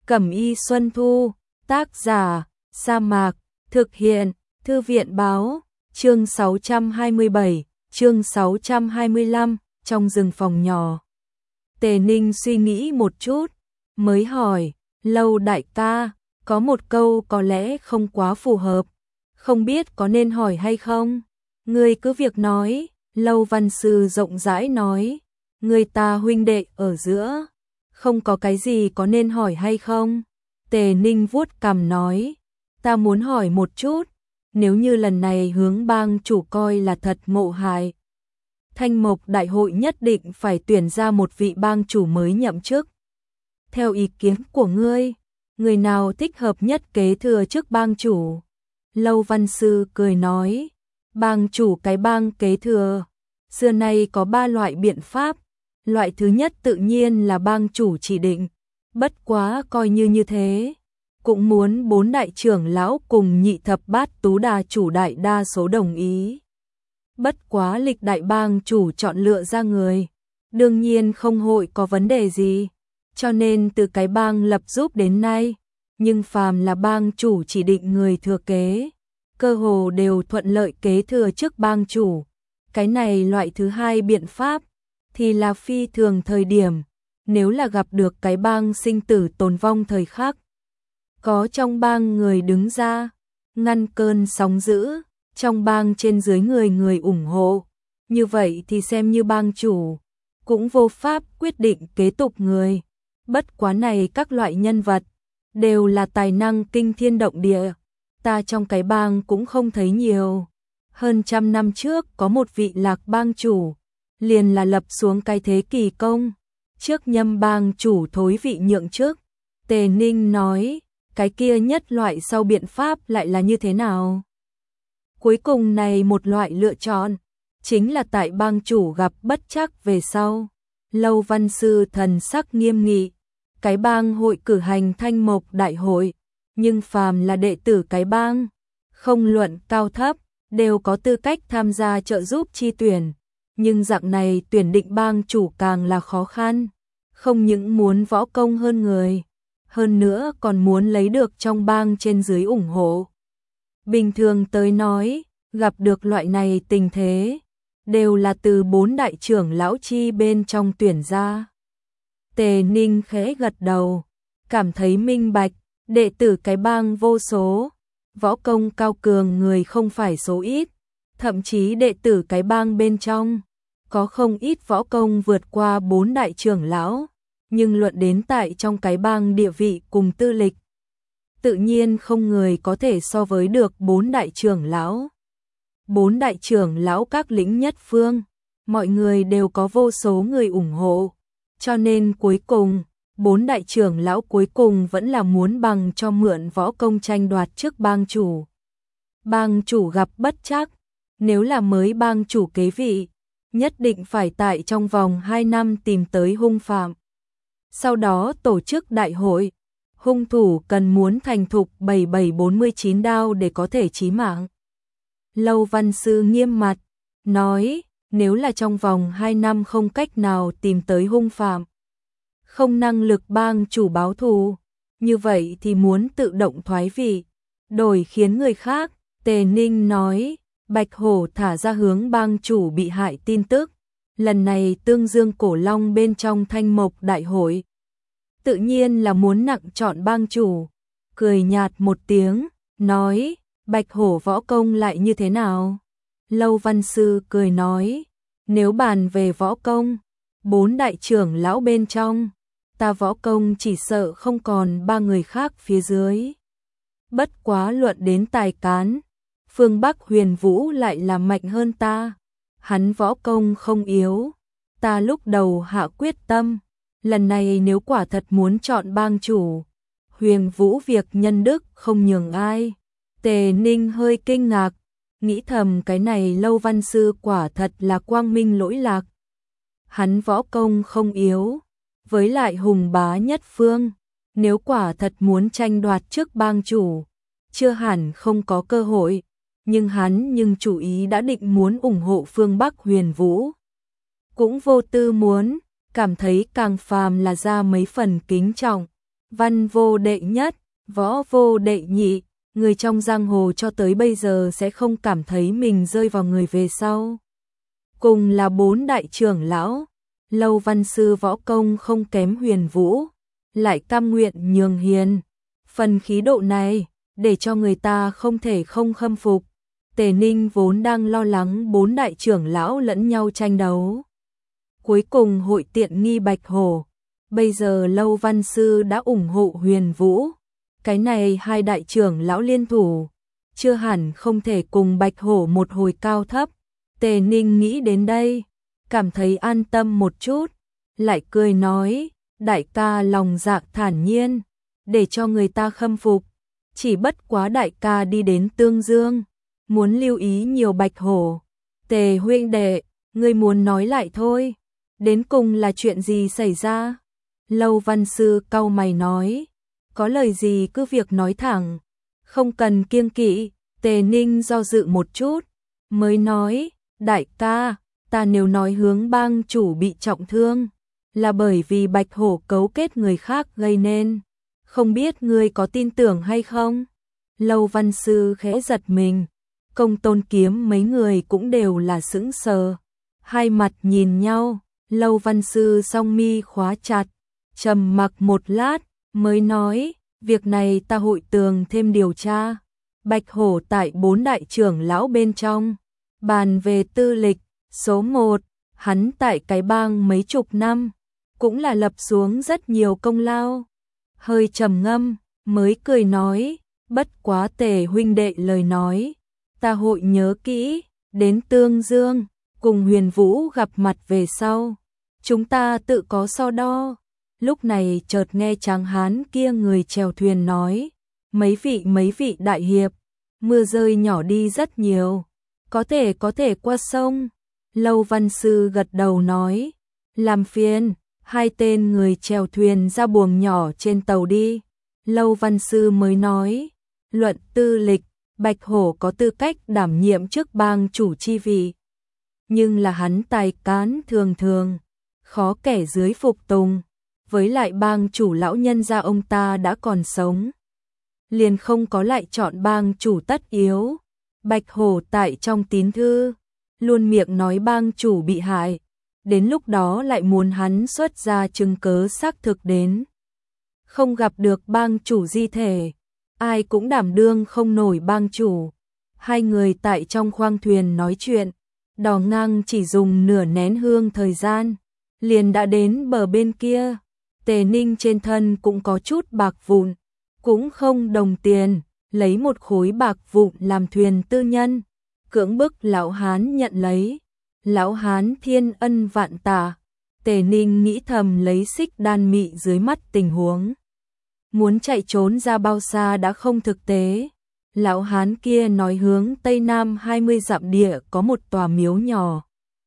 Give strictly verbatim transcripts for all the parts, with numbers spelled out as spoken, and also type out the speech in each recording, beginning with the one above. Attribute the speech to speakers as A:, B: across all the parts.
A: Cẩm y Xuân Thu, tác giả, Sa Mạc, thực hiện, Thư viện báo, chương sáu trăm hai mươi bảy, chương sáu trăm hai mươi lăm, trong rừng phòng nhỏ. Tề Ninh suy nghĩ một chút, mới hỏi, Lâu đại ca, có một câu có lẽ không quá phù hợp, không biết có nên hỏi hay không? Ngươi cứ việc nói, Lâu Văn Sư rộng rãi nói, người ta huynh đệ ở giữa, không có cái gì có nên hỏi hay không? Tề Ninh vuốt cằm nói, ta muốn hỏi một chút, nếu như lần này hướng bang chủ coi là thật ngộ hại, Thanh Mộc Đại hội nhất định phải tuyển ra một vị bang chủ mới nhậm chức. Theo ý kiến của ngươi, người nào thích hợp nhất kế thừa chức bang chủ? Lâu Văn Sư cười nói, bang chủ cái bang kế thừa, xưa nay có ba loại biện pháp. Loại thứ nhất tự nhiên là bang chủ chỉ định, bất quá coi như như thế, cũng muốn bốn đại trưởng lão cùng nhị thập bát tú đà chủ đại đa số đồng ý. Bất quá lịch đại bang chủ chọn lựa ra người, đương nhiên không hội có vấn đề gì, cho nên từ cái bang lập giúp đến nay, nhưng phàm là bang chủ chỉ định người thừa kế, cơ hồ đều thuận lợi kế thừa chức bang chủ. Cái này loại thứ hai biện pháp thì là phi thường thời điểm, nếu là gặp được cái bang sinh tử tồn vong thời khắc, có trong bang người đứng ra, ngăn cơn sóng dữ, trong bang trên dưới người người ủng hộ, như vậy thì xem như bang chủ, cũng vô pháp quyết định kế tục người. Bất quá này các loại nhân vật, đều là tài năng kinh thiên động địa, ta trong cái bang cũng không thấy nhiều. Hơn trăm năm trước có một vị Lạc bang chủ, liền là lập xuống cái thế kỳ công, trước nhâm bang chủ thối vị nhượng chức. Tề Ninh nói, cái kia nhất loại sau biện pháp lại là như thế nào? Cuối cùng này một loại lựa chọn, chính là tại bang chủ gặp bất trắc về sau. Lâu Văn Sư thần sắc nghiêm nghị, cái bang hội cử hành Thanh Mộc Đại hội, nhưng phàm là đệ tử cái bang, không luận cao thấp, đều có tư cách tham gia trợ giúp chi tuyển. Nhưng dạng này tuyển định bang chủ càng là khó khăn, không những muốn võ công hơn người, hơn nữa còn muốn lấy được trong bang trên dưới ủng hộ. Bình thường tới nói, gặp được loại này tình thế, đều là từ bốn đại trưởng lão chi bên trong tuyển ra. Tề Ninh khẽ gật đầu, cảm thấy minh bạch, đệ tử cái bang vô số, võ công cao cường người không phải số ít. Thậm chí đệ tử cái bang bên trong, có không ít võ công vượt qua bốn đại trưởng lão, nhưng luận đến tại trong cái bang địa vị cùng tư lịch, tự nhiên không người có thể so với được bốn đại trưởng lão. Bốn đại trưởng lão các lĩnh nhất phương, mọi người đều có vô số người ủng hộ, cho nên cuối cùng, bốn đại trưởng lão cuối cùng vẫn là muốn bằng cho mượn võ công tranh đoạt chức bang chủ. Bang chủ gặp bất trắc, nếu là mới bang chủ kế vị, nhất định phải tại trong vòng hai năm tìm tới hung phạm. Sau đó tổ chức đại hội, hung thủ cần muốn thành thục bảy bảy bốn mươi chín đao để có thể chí mạng. Lâu Văn Sư nghiêm mặt, nói, nếu là trong vòng hai năm không cách nào tìm tới hung phạm, không năng lực bang chủ báo thù, như vậy thì muốn tự động thoái vị, đổi khiến người khác. Tề Ninh nói, Bạch Hổ thả ra hướng bang chủ bị hại tin tức, lần này tương dương cổ long bên trong Thanh Mộc Đại hội, tự nhiên là muốn nặng chọn bang chủ. Cười nhạt một tiếng, nói, Bạch Hổ võ công lại như thế nào? Lâu Văn Sư cười nói, nếu bàn về võ công, bốn đại trưởng lão bên trong, ta võ công chỉ sợ không còn ba người khác phía dưới. Bất quá luận đến tài cán, Phương Bắc Huyền Vũ lại là mạnh hơn ta, hắn võ công không yếu, ta lúc đầu hạ quyết tâm, lần này nếu quả thật muốn chọn bang chủ, Huyền Vũ việc nhân đức không nhường ai. Tề Ninh hơi kinh ngạc, nghĩ thầm cái này Lâu Văn Sư quả thật là quang minh lỗi lạc. Hắn võ công không yếu, với lại hùng bá nhất phương, nếu quả thật muốn tranh đoạt chức bang chủ, chưa hẳn không có cơ hội. Nhưng hắn nhưng chủ ý đã định muốn ủng hộ phương Bắc Huyền Vũ. Cũng vô tư muốn, cảm thấy càng phàm là ra mấy phần kính trọng. văn vô đệ nhất, võ vô đệ nhị, người trong giang hồ cho tới bây giờ sẽ không cảm thấy mình rơi vào người về sau. Cùng là bốn đại trưởng lão, Lâu Văn Sư võ công không kém Huyền Vũ, lại cam nguyện nhường hiền. Phần khí độ này, để cho người ta không thể không khâm phục. Tề Ninh vốn đang lo lắng bốn đại trưởng lão lẫn nhau tranh đấu. Cuối cùng hội tiện nghi Bạch Hổ. Bây giờ Lâu Văn Sư đã ủng hộ Huyền Vũ. Cái này hai đại trưởng lão liên thủ, chưa hẳn không thể cùng Bạch Hổ một hồi cao thấp. Tề Ninh nghĩ đến đây, cảm thấy an tâm một chút, lại cười nói, đại ca lòng dạ thản nhiên, để cho người ta khâm phục. Chỉ bất quá đại ca đi đến Tương Dương, muốn lưu ý nhiều Bạch Hổ. Tề huynh đệ, ngươi muốn nói lại thôi, đến cùng là chuyện gì xảy ra? Lâu Văn Sư cau mày nói, có lời gì cứ việc nói thẳng, không cần kiêng kỵ. Tề Ninh do dự một chút, mới nói, đại ca, ta nếu nói hướng bang chủ bị trọng thương, là bởi vì Bạch Hổ cấu kết người khác gây nên, không biết ngươi có tin tưởng hay không? Lâu Văn Sư khẽ giật mình, Công Tôn Kiếm mấy người cũng đều là sững sờ, hai mặt nhìn nhau. Lâu Văn Sư song mi khóa chặt, trầm mặc một lát, mới nói, việc này ta hội tường thêm điều tra. Bạch Hổ tại bốn đại trưởng lão bên trong, bàn về tư lịch, số một, hắn tại cái bang mấy chục năm, cũng là lập xuống rất nhiều công lao. Hơi trầm ngâm, mới cười nói, bất quá Tề huynh đệ lời nói, ta hội nhớ kỹ, đến Tương Dương, cùng Huyền Vũ gặp mặt về sau, chúng ta tự có so đo. Lúc này chợt nghe tráng hán kia người chèo thuyền nói, mấy vị mấy vị đại hiệp, mưa rơi nhỏ đi rất nhiều, có thể có thể qua sông. Lâu Văn Sư gật đầu nói, làm phiền, hai tên người chèo thuyền ra buồng nhỏ trên tàu đi. Lâu Văn Sư mới nói, luận tư lịch, Bạch Hổ có tư cách đảm nhiệm chức bang chủ chi vị, nhưng là hắn tài cán thường thường, khó kẻ dưới phục tùng, với lại bang chủ lão nhân gia ông ta đã còn sống, liền không có lại chọn bang chủ tất yếu. Bạch Hổ tại trong tín thư, luôn miệng nói bang chủ bị hại, đến lúc đó lại muốn hắn xuất ra chứng cớ xác thực đến. Không gặp được bang chủ di thể, ai cũng đảm đương không nổi bang chủ. Hai người tại trong khoang thuyền nói chuyện, đò ngang chỉ dùng nửa nén hương thời gian, liền đã đến bờ bên kia. Tề Ninh trên thân cũng có chút bạc vụn, cũng không đồng tiền, lấy một khối bạc vụn làm thuyền tư nhân, cưỡng bức lão hán nhận lấy. Lão hán thiên ân vạn tạ. Tề Ninh nghĩ thầm lấy xích đan mị dưới mắt tình huống, muốn chạy trốn ra bao xa đã không thực tế. Lão hán kia nói hướng tây nam hai mươi dặm địa có một tòa miếu nhỏ,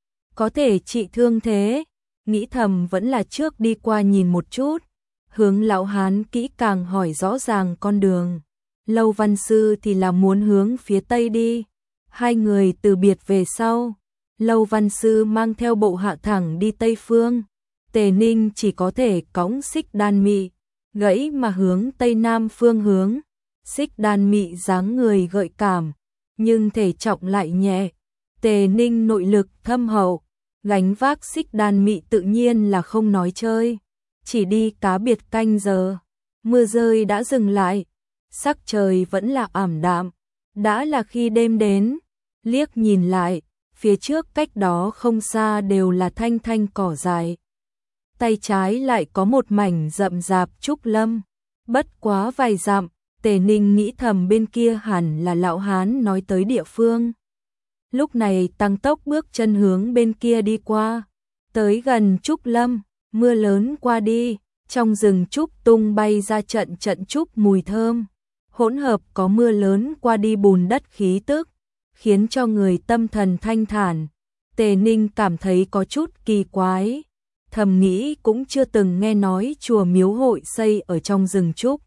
A: có thể trị thương thế. Nghĩ thầm vẫn là trước đi qua nhìn một chút, hướng lão hán kỹ càng hỏi rõ ràng con đường. Lâu Văn Sư thì là muốn hướng phía tây đi. Hai người từ biệt về sau, Lâu Văn Sư mang theo bộ hạ thẳng đi tây phương. Tề Ninh chỉ có thể cõng xích đan mị, gãy mà hướng tây nam phương hướng. Xích đan mị dáng người gợi cảm, nhưng thể trọng lại nhẹ. Tề Ninh nội lực thâm hậu, gánh vác xích đan mị tự nhiên là không nói chơi. Chỉ đi cá biệt canh giờ, mưa rơi đã dừng lại, sắc trời vẫn là ảm đạm, đã là khi đêm đến. Liếc nhìn lại, phía trước cách đó không xa đều là thanh thanh cỏ dại, tay trái lại có một mảnh rậm rạp trúc lâm. Bất quá vài dặm, Tề Ninh nghĩ thầm bên kia hẳn là lão hán nói tới địa phương. Lúc này tăng tốc bước chân hướng bên kia đi qua. Tới gần trúc lâm, mưa lớn qua đi, trong rừng trúc tung bay ra trận trận trúc mùi thơm, hỗn hợp có mưa lớn qua đi bùn đất khí tức, khiến cho người tâm thần thanh thản. Tề Ninh cảm thấy có chút kỳ quái, thầm nghĩ cũng chưa từng nghe nói chùa miếu hội xây ở trong rừng trúc.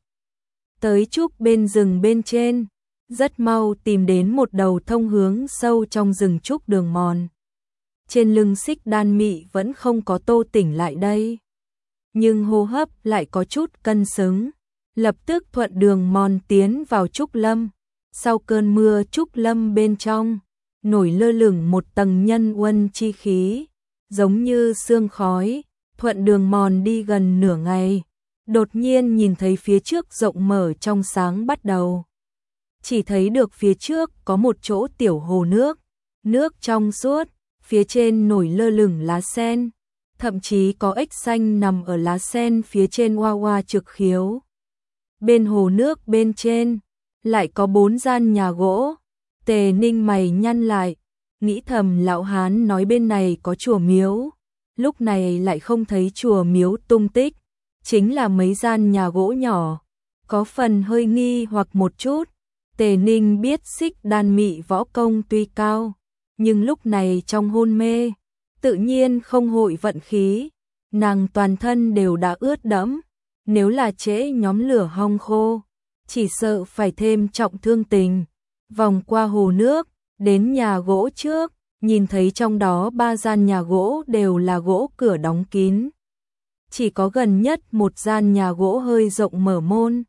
A: Tới trúc bên rừng bên trên, rất mau tìm đến một đầu thông hướng sâu trong rừng trúc đường mòn. Trên lưng xích đan mị vẫn không có tô tỉnh lại đây. nhưng hô hấp lại có chút cân xứng. Lập tức thuận đường mòn tiến vào trúc lâm. Sau cơn mưa trúc lâm bên trong, nổi lơ lửng một tầng nhân uân chi khí, giống như sương khói. Thuận đường mòn đi gần nửa ngày, đột nhiên nhìn thấy phía trước rộng mở trong sáng bắt đầu. Chỉ thấy được phía trước có một chỗ tiểu hồ nước, nước trong suốt, phía trên nổi lơ lửng lá sen, thậm chí có ếch xanh nằm ở lá sen phía trên oa oa trực khiếu. Bên hồ nước bên trên, lại có bốn gian nhà gỗ. Tề Ninh mày nhăn lại, nghĩ thầm lão hán nói bên này có chùa miếu, lúc này lại không thấy chùa miếu tung tích, chính là mấy gian nhà gỗ nhỏ, có phần hơi nghi hoặc một chút. Tề Ninh biết Xích Đan Mị võ công tuy cao, nhưng lúc này trong hôn mê, tự nhiên không hội vận khí, nàng toàn thân đều đã ướt đẫm, nếu là trễ nhóm lửa hong khô, chỉ sợ phải thêm trọng thương tình. Vòng qua hồ nước, đến nhà gỗ trước, nhìn thấy trong đó ba gian nhà gỗ đều là gỗ cửa đóng kín. Chỉ có gần nhất một gian nhà gỗ hơi rộng mở môn.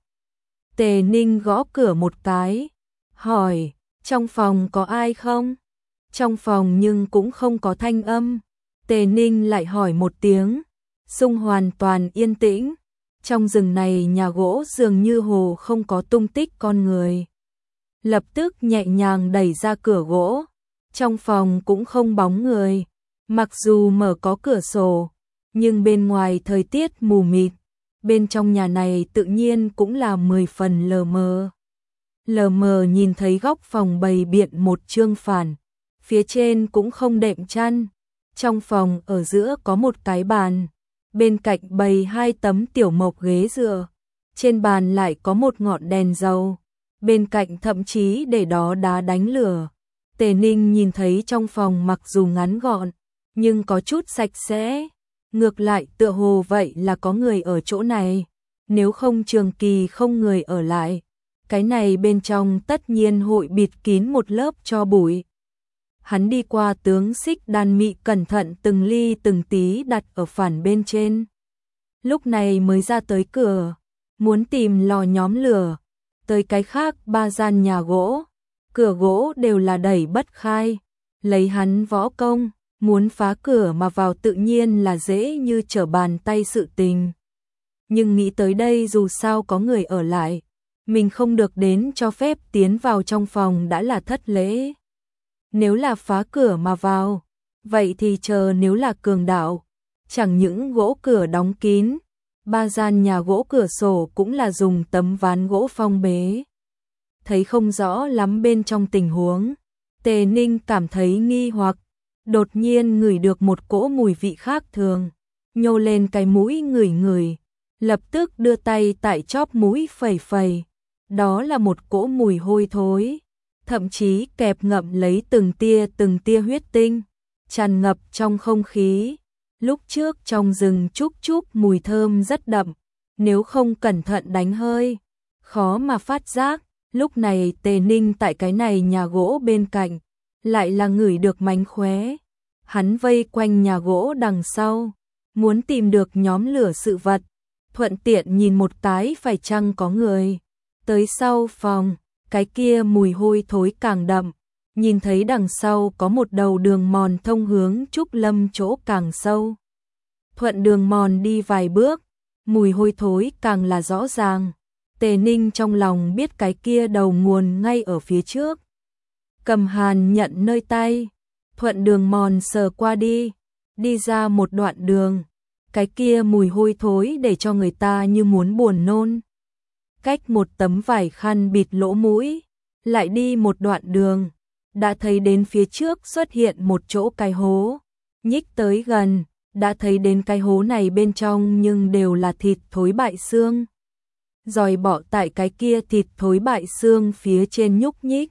A: Tề Ninh gõ cửa một cái, hỏi, trong phòng có ai không? Trong phòng nhưng cũng không có thanh âm. Tề Ninh lại hỏi một tiếng, xung hoàn toàn yên tĩnh. Trong rừng này nhà gỗ dường như hồ không có tung tích con người. Lập tức nhẹ nhàng đẩy ra cửa gỗ, trong phòng cũng không bóng người. Mặc dù mở có cửa sổ, nhưng bên ngoài thời tiết mù mịt, bên trong nhà này tự nhiên cũng là mười phần lờ mờ. Lờ mờ nhìn thấy góc phòng bày biện một trương phản, phía trên cũng không đệm chăn. Trong phòng ở giữa có một cái bàn, bên cạnh bày hai tấm tiểu mộc ghế dựa, trên bàn lại có một ngọn đèn dầu, bên cạnh thậm chí để đó đá đánh lửa. Tề Ninh nhìn thấy trong phòng mặc dù ngắn gọn, nhưng có chút sạch sẽ, ngược lại tựa hồ vậy là có người ở chỗ này, nếu không trường kỳ không người ở lại, cái này bên trong tất nhiên hội bịt kín một lớp tro bụi. Hắn đi qua tướng Xích Đan Mị cẩn thận từng ly từng tí đặt ở phản bên trên. Lúc này mới ra tới cửa, muốn tìm lò nhóm lửa, tới cái khác ba gian nhà gỗ, cửa gỗ đều là đẩy bất khai, lấy hắn võ công, muốn phá cửa mà vào tự nhiên là dễ như trở bàn tay sự tình. Nhưng nghĩ tới đây dù sao có người ở lại, mình không được đến cho phép tiến vào trong phòng đã là thất lễ. Nếu là phá cửa mà vào, vậy thì chờ nếu là cường đạo, chẳng những gỗ cửa đóng kín, ba gian nhà gỗ cửa sổ cũng là dùng tấm ván gỗ phong bế. Thấy không rõ lắm bên trong tình huống, Tề Ninh cảm thấy nghi hoặc, đột nhiên ngửi được một cỗ mùi vị khác thường, nhô lên cái mũi ngửi ngửi, lập tức đưa tay tại chóp mũi phẩy phẩy, đó là một cỗ mùi hôi thối, thậm chí kẹp ngậm lấy từng tia từng tia huyết tinh, tràn ngập trong không khí. Lúc trước trong rừng trúc trúc mùi thơm rất đậm, nếu không cẩn thận đánh hơi, khó mà phát giác. Lúc này Tề Ninh tại cái này nhà gỗ bên cạnh, lại là ngửi được mánh khóe. Hắn vây quanh nhà gỗ đằng sau, muốn tìm được nhóm lửa sự vật, thuận tiện nhìn một cái phải chăng có người. Tới sau phòng, cái kia mùi hôi thối càng đậm, nhìn thấy đằng sau có một đầu đường mòn thông hướng trúc lâm chỗ càng sâu. Thuận đường mòn đi vài bước, mùi hôi thối càng là rõ ràng. Tề Ninh trong lòng biết cái kia đầu nguồn ngay ở phía trước. Cầm hàn nhận nơi tay, thuận đường mòn sờ qua đi, đi ra một đoạn đường. Cái kia mùi hôi thối để cho người ta như muốn buồn nôn. Cách một tấm vải khăn bịt lỗ mũi, lại đi một đoạn đường, đã thấy đến phía trước xuất hiện một chỗ cái hố. Nhích tới gần, đã thấy đến cái hố này bên trong nhưng đều là thịt thối bại xương. Dòi bỏ tại cái kia thịt thối bại xương phía trên nhúc nhích.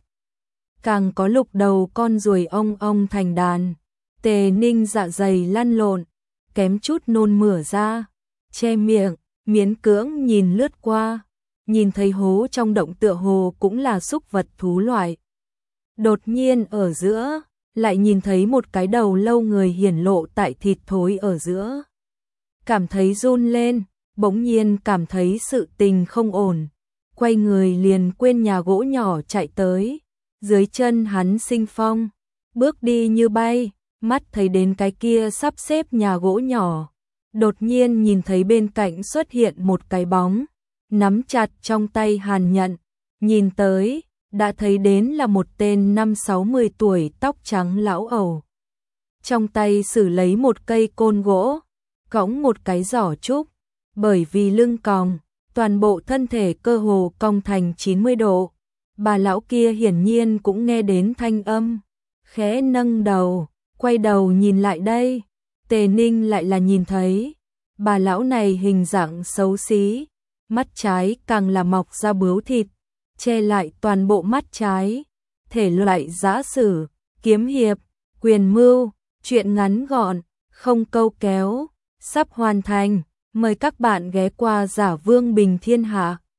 A: Càng có lục đầu con ruồi ong ong thành đàn. Tề Ninh dạ dày lăn lộn, kém chút nôn mửa ra, che miệng, miễn cưỡng nhìn lướt qua, nhìn thấy hố trong động tựa hồ cũng là súc vật thú loại. Đột nhiên ở giữa, lại nhìn thấy một cái đầu lâu người hiển lộ tại thịt thối ở giữa. cảm thấy run lên, bỗng nhiên cảm thấy sự tình không ổn, quay người liền quên nhà gỗ nhỏ chạy tới, dưới chân hắn sinh phong, bước đi như bay, mắt thấy đến cái kia sắp xếp nhà gỗ nhỏ, đột nhiên nhìn thấy bên cạnh xuất hiện một cái bóng, nắm chặt trong tay Hàn Nhận, nhìn tới, đã thấy đến là một tên năm sáu mươi tuổi tóc trắng lão ẩu. Trong tay xử lấy một cây côn gỗ, cõng một cái giỏ trúc, bởi vì lưng còng, toàn bộ thân thể cơ hồ cong thành chín mươi độ. Bà lão kia hiển nhiên cũng nghe đến thanh âm, khẽ nâng đầu, quay đầu nhìn lại đây, Tề Ninh lại là nhìn thấy, bà lão này hình dạng xấu xí, mắt trái càng là mọc ra bướu thịt, che lại toàn bộ mắt trái, thể loại giã sử, kiếm hiệp, quyền mưu, chuyện ngắn gọn, không câu kéo, sắp hoàn thành, mời các bạn ghé qua Giả Vương Bình Thiên Hạ.